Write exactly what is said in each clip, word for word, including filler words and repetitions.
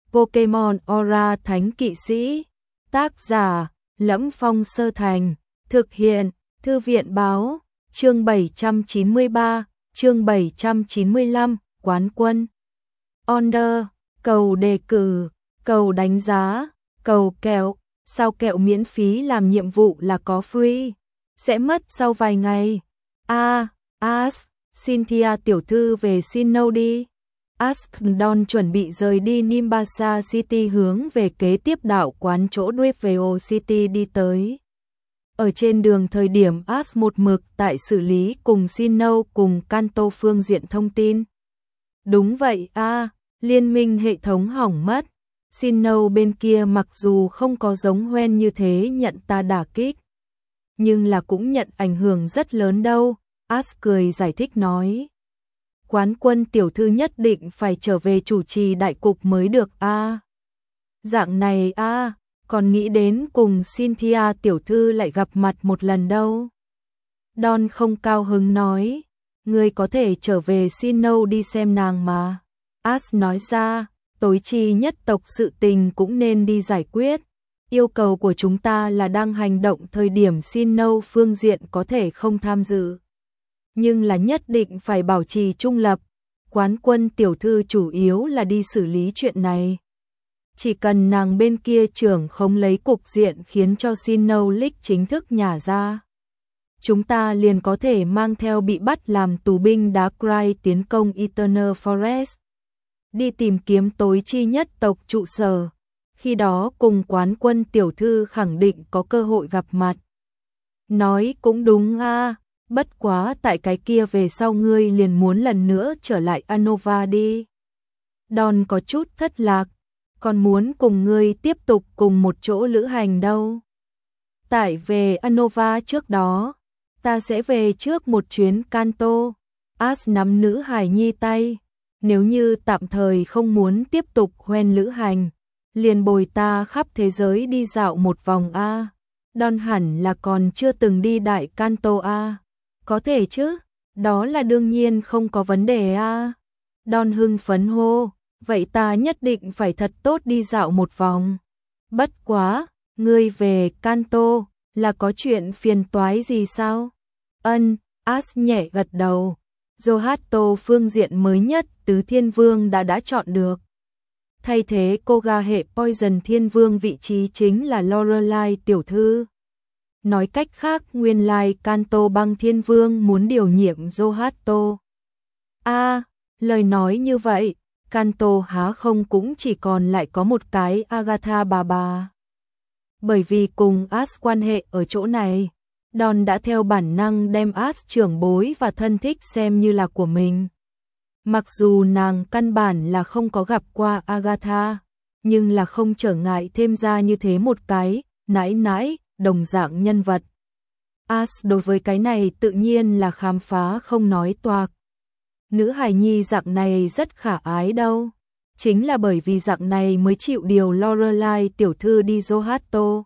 Pokemon Aura Thánh Kỵ Sĩ. Tác giả: Lẫm Phong Sơ Thành. Thực hiện: Thư viện báo. Chương bảy trăm chín mươi ba, chương bảy trăm chín mươi lăm, Quán quân. Order, cầu đề cử, cầu đánh giá, cầu kẹo. Sao kẹo miễn phí làm nhiệm vụ là có free? Sẽ mất sau vài ngày. A, à, Ask, Cynthia tiểu thư về Sinnoh đi. Ask Don chuẩn bị rời đi Nimbasa City hướng về kế tiếp đảo quán chỗ Riveo City đi tới. Ở trên đường thời điểm Ask một mực tại xử lý cùng Sinnoh cùng Kanto phương diện thông tin. Đúng vậy a, à, liên minh hệ thống hỏng mất. Sinnoh bên kia mặc dù không có giống Hoenn như thế nhận ta đả kích, nhưng là cũng nhận ảnh hưởng rất lớn đâu. Ask cười giải thích nói. Quán quân tiểu thư nhất định phải trở về chủ trì đại cục mới được a. À. Dạng này a, à, còn nghĩ đến cùng Cynthia tiểu thư lại gặp mặt một lần đâu. Don không cao hứng nói. Ngươi có thể trở về Sinnoh đi xem nàng mà. Ask nói ra. Tối chi nhất tộc sự tình cũng nên đi giải quyết. Yêu cầu của chúng ta là đang hành động thời điểm Sinnoh phương diện có thể không tham dự, nhưng là nhất định phải bảo trì trung lập. Quán quân tiểu thư chủ yếu là đi xử lý chuyện này. Chỉ cần nàng bên kia trưởng không lấy cục diện khiến cho Sinnoh League chính thức nhả ra, chúng ta liền có thể mang theo bị bắt làm tù binh Darkrai tiến công Eternal Forest, đi tìm kiếm tối chi nhất tộc trụ sở. Khi đó cùng quán quân tiểu thư khẳng định có cơ hội gặp mặt. Nói cũng đúng a, à, bất quá tại cái kia về sau ngươi liền muốn lần nữa trở lại Unova đi. Don có chút thất lạc, còn muốn cùng ngươi tiếp tục cùng một chỗ lữ hành đâu. Tại về Unova trước đó, ta sẽ về trước một chuyến Kanto. Ask nắm nữ hài nhi tay. Nếu như tạm thời không muốn tiếp tục Hoenn lữ hành, liền bồi ta khắp thế giới đi dạo một vòng a. Don hẳn là còn chưa từng đi Đại Kanto a. Có thể chứ, đó là đương nhiên không có vấn đề a. Don hưng phấn hô, vậy ta nhất định phải thật tốt đi dạo một vòng. Bất quá, ngươi về Kanto là có chuyện phiền toái gì sao? Ân, Ask nhẹ gật đầu. Zohato phương diện mới nhất Tứ Thiên Vương đã đã chọn được. Thay thế Koga hệ Poison Thiên Vương vị trí chính là Lorelai tiểu thư. Nói cách khác nguyên lai Kanto băng Thiên Vương muốn điều nhiệm Zohato. A, à, lời nói như vậy, Kanto há không cũng chỉ còn lại có một cái Agatha bà bà. Bởi vì cùng Ask quan hệ ở chỗ này, Don đã theo bản năng đem Ask trưởng bối và thân thích xem như là của mình. Mặc dù nàng căn bản là không có gặp qua Agatha, nhưng là không trở ngại thêm ra như thế một cái nãi nãi đồng dạng nhân vật. Ask đối với cái này tự nhiên là khám phá không nói toạc. Nữ hài nhi dạng này rất khả ái đâu. Chính là bởi vì dạng này mới chịu điều Lorelai tiểu thư đi Zohato.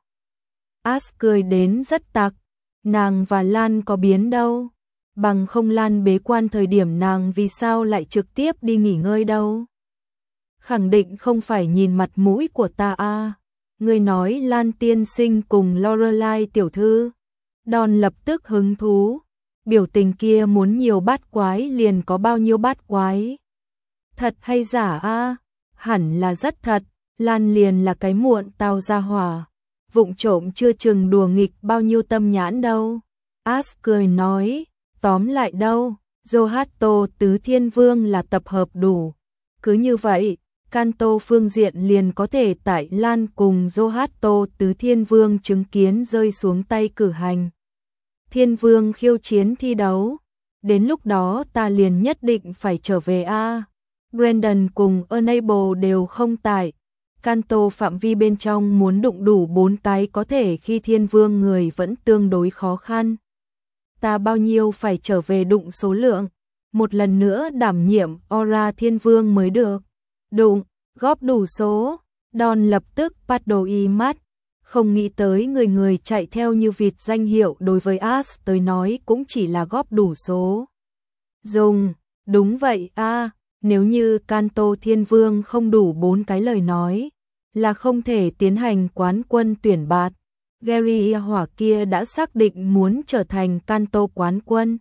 Ask cười đến rất tặc. Nàng và Lan có biến đâu. Bằng không Lan bế quan thời điểm nàng vì sao lại trực tiếp đi nghỉ ngơi đâu. Khẳng định không phải nhìn mặt mũi của ta a. À. Người nói Lan tiên sinh cùng Lorelai tiểu thư. Don lập tức hứng thú. Biểu tình kia muốn nhiều bát quái liền có bao nhiêu bát quái. Thật hay giả a? À? Hẳn là rất thật. Lan liền là cái muộn tao ra hỏa. Vụng trộm chưa chừng đùa nghịch bao nhiêu tâm nhãn đâu. Ask cười nói, tóm lại đâu, Zohato Tứ Thiên Vương là tập hợp đủ. Cứ như vậy, Kanto phương diện liền có thể tại Lan cùng Zohato Tứ Thiên Vương chứng kiến rơi xuống tay cử hành. Thiên Vương khiêu chiến thi đấu. Đến lúc đó ta liền nhất định phải trở về a. À. Brandon cùng Enable đều không tại. Kanto phạm vi bên trong muốn đụng đủ bốn cái có thể khi Thiên Vương người vẫn tương đối khó khăn. Ta bao nhiêu phải trở về đụng số lượng, một lần nữa đảm nhiệm Aura Thiên Vương mới được. Đụng, góp đủ số. Don lập tức bắt đầu y mắt, không nghĩ tới người người chạy theo như vịt danh hiệu đối với Ask tới nói cũng chỉ là góp đủ số. Dùng, đúng vậy a, à, Nếu như Kanto Thiên Vương không đủ bốn cái lời nói, là không thể tiến hành quán quân tuyển bạt. Gary hỏa kia đã xác định muốn trở thành Kanto quán quân.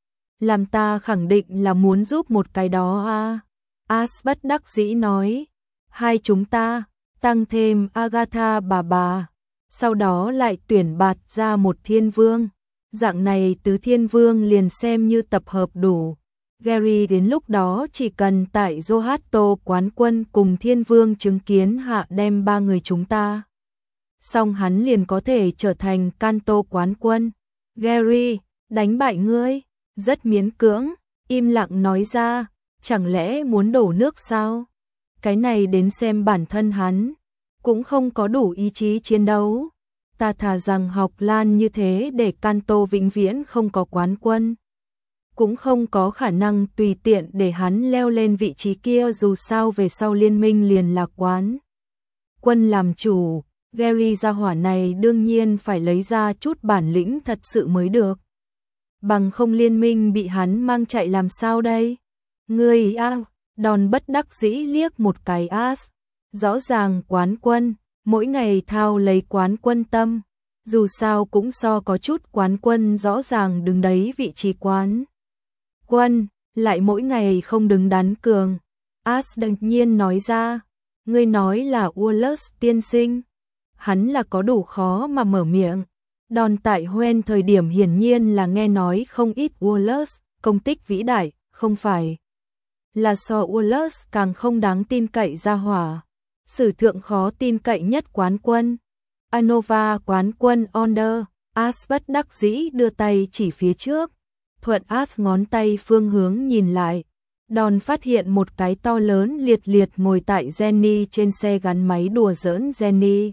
Làm ta khẳng định là muốn giúp một cái đó à. As bất đắc dĩ nói. Hai chúng ta, tăng thêm Agatha bà bà. Sau đó lại tuyển bạt ra một thiên vương. Dạng này tứ thiên vương liền xem như tập hợp đủ. Gary đến lúc đó chỉ cần tại Zohato quán quân cùng thiên vương chứng kiến hạ đem ba người chúng ta. Xong hắn liền có thể trở thành Kanto quán quân. Gary, đánh bại ngươi, rất miễn cưỡng, im lặng nói ra, chẳng lẽ muốn đổ nước sao? Cái này đến xem bản thân hắn, cũng không có đủ ý chí chiến đấu. Ta thà rằng học Lan như thế để Kanto vĩnh viễn không có quán quân. Cũng không có khả năng tùy tiện để hắn leo lên vị trí kia, dù sao về sau liên minh liền là quán quân làm chủ. Gary gia hỏa này đương nhiên phải lấy ra chút bản lĩnh thật sự mới được. Bằng không liên minh bị hắn mang chạy làm sao đây? Ngươi a, Đòn bất đắc dĩ liếc một cái As. Rõ ràng quán quân, mỗi ngày thao lấy quán quân tâm. Dù sao cũng so có chút quán quân rõ ràng đứng đấy vị trí quán quân, lại mỗi ngày không đứng đắn cường. As đột nhiên nói ra, ngươi nói là Wallace tiên sinh. Hắn là có đủ khó mà mở miệng. Đòn tại Hoen thời điểm hiển nhiên là nghe nói không ít Wallace, công tích vĩ đại, không phải là so Wallace càng không đáng tin cậy ra hỏa. Sử thượng khó tin cậy nhất quán quân. Anova quán quân Onder. As bất đắc dĩ đưa tay chỉ phía trước. Thuận As ngón tay phương hướng nhìn lại. Đòn phát hiện một cái to lớn liệt liệt ngồi tại Jenny trên xe gắn máy đùa giỡn Jenny.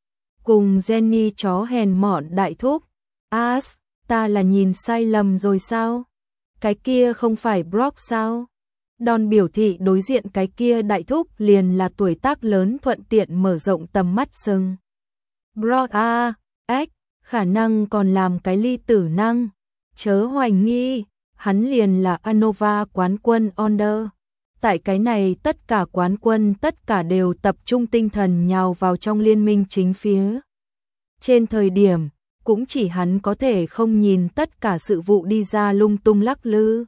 Cùng Jenny chó hèn mọn đại thúc. As, ta là nhìn sai lầm rồi sao? Cái kia không phải Brock sao? Đòn biểu thị đối diện cái kia đại thúc liền là tuổi tác lớn thuận tiện mở rộng tầm mắt sừng. Brock a, ếch, khả năng còn làm cái ly tử năng. Chớ hoài nghi, hắn liền là Anova quán quân Onder. Tại cái này tất cả quán quân tất cả đều tập trung tinh thần nhào vào trong liên minh chính phía. Trên thời điểm, cũng chỉ hắn có thể không nhìn tất cả sự vụ đi ra lung tung lắc lư.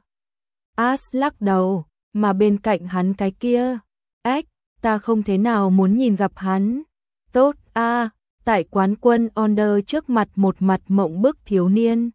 As lắc đầu, mà bên cạnh hắn cái kia, ếch, ta không thế nào muốn nhìn gặp hắn. Tốt a, tại quán quân Onder trước mặt một mặt mộng bức thiếu niên.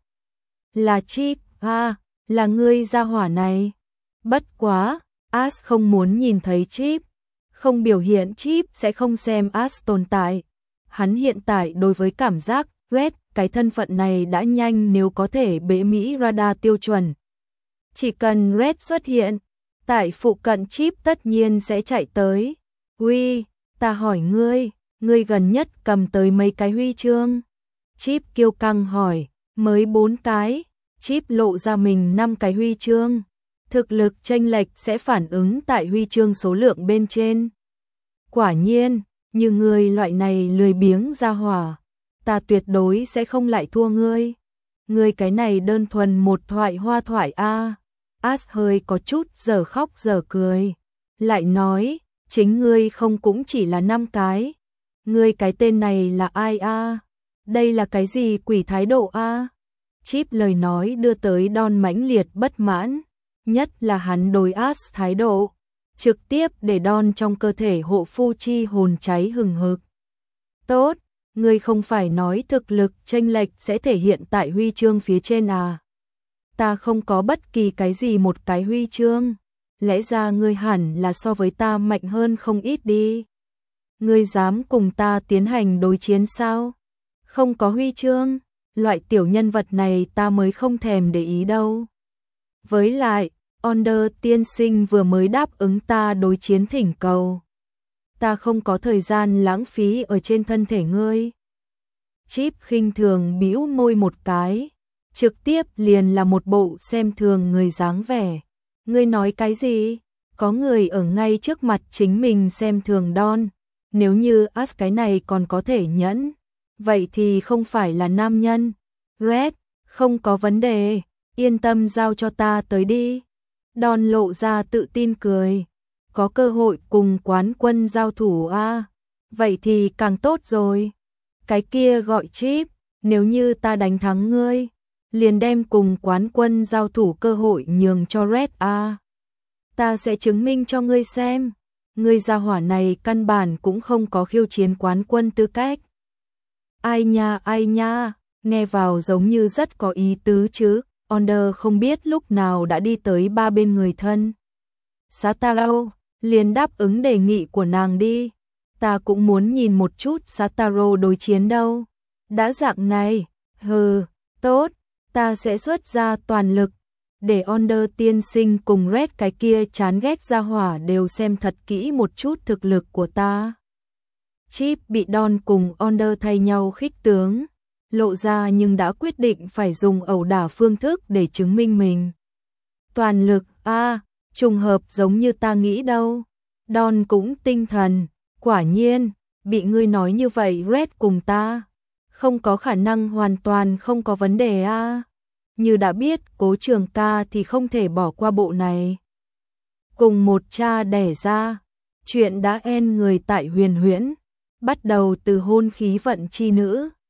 Là Chip, a, là ngươi gia hỏa này. Bất quá, As không muốn nhìn thấy Chip, không biểu hiện Chip sẽ không xem As tồn tại. Hắn hiện tại đối với cảm giác Red, cái thân phận này đã nhanh nếu có thể bế Mỹ radar tiêu chuẩn. Chỉ cần Red xuất hiện, tại phụ cận Chip tất nhiên sẽ chạy tới. Uy, ta hỏi ngươi, ngươi gần nhất cầm tới mấy cái huy chương? Chip kiêu căng hỏi, mới bốn cái. Chip lộ ra mình năm cái huy chương. Thực lực chênh lệch sẽ phản ứng tại huy chương số lượng bên trên. Quả nhiên, như ngươi loại này lười biếng ra hỏa, ta tuyệt đối sẽ không lại thua ngươi. Ngươi cái này đơn thuần một thoại hoa thoại a. As hơi có chút giờ khóc giờ cười. Lại nói, chính ngươi không cũng chỉ là năm cái. Ngươi cái tên này là ai a? Đây là cái gì quỷ thái độ a? Chip lời nói đưa tới Don mãnh liệt bất mãn, nhất là hắn đối As thái độ, trực tiếp để Don trong cơ thể hộ phu chi hồn cháy hừng hực. Tốt, ngươi không phải nói thực lực chênh lệch sẽ thể hiện tại huy chương phía trên à? Ta không có bất kỳ cái gì một cái huy chương, lẽ ra ngươi hẳn là so với ta mạnh hơn không ít đi. Ngươi dám cùng ta tiến hành đối chiến sao? Không có huy chương, loại tiểu nhân vật này ta mới không thèm để ý đâu. Với lại, Onder tiên sinh vừa mới đáp ứng ta đối chiến thỉnh cầu. Ta không có thời gian lãng phí ở trên thân thể ngươi. Chip khinh thường bĩu môi một cái, trực tiếp liền là một bộ xem thường người dáng vẻ. Ngươi nói cái gì? Có người ở ngay trước mặt chính mình xem thường Don. Nếu như As cái này còn có thể nhẫn, vậy thì không phải là nam nhân. Red, không có vấn đề, yên tâm giao cho ta tới đi. Don lộ ra tự tin cười. Có cơ hội cùng quán quân giao thủ à? Vậy thì càng tốt rồi. Cái kia gọi Chip, nếu như ta đánh thắng ngươi, liền đem cùng quán quân giao thủ cơ hội nhường cho Red à? Ta sẽ chứng minh cho ngươi xem. Ngươi gia hỏa này căn bản cũng không có khiêu chiến quán quân tư cách. Ai nha ai nha, nghe vào giống như rất có ý tứ chứ. Onder không biết lúc nào đã đi tới ba bên người thân. Sataro, liền đáp ứng đề nghị của nàng đi. Ta cũng muốn nhìn một chút Sataro đối chiến đâu. Đã dạng này, hừ, tốt, ta sẽ xuất ra toàn lực. Để Onder tiên sinh cùng Red cái kia chán ghét gia hỏa đều xem thật kỹ một chút thực lực của ta. Chip bị Don cùng Onder thay nhau khích tướng, lộ ra nhưng đã quyết định phải dùng ẩu đả phương thức để chứng minh mình. Toàn lực, a à, trùng hợp giống như ta nghĩ đâu. Don cũng tinh thần, quả nhiên, bị ngươi nói như vậy Red cùng ta. Không có khả năng hoàn toàn không có vấn đề a à. Như đã biết Cố Trường ca thì không thể bỏ qua bộ này. Cùng một cha đẻ ra, chuyện đã en người tại Huyền Huyễn, bắt đầu từ hôn khí vận chi nữ.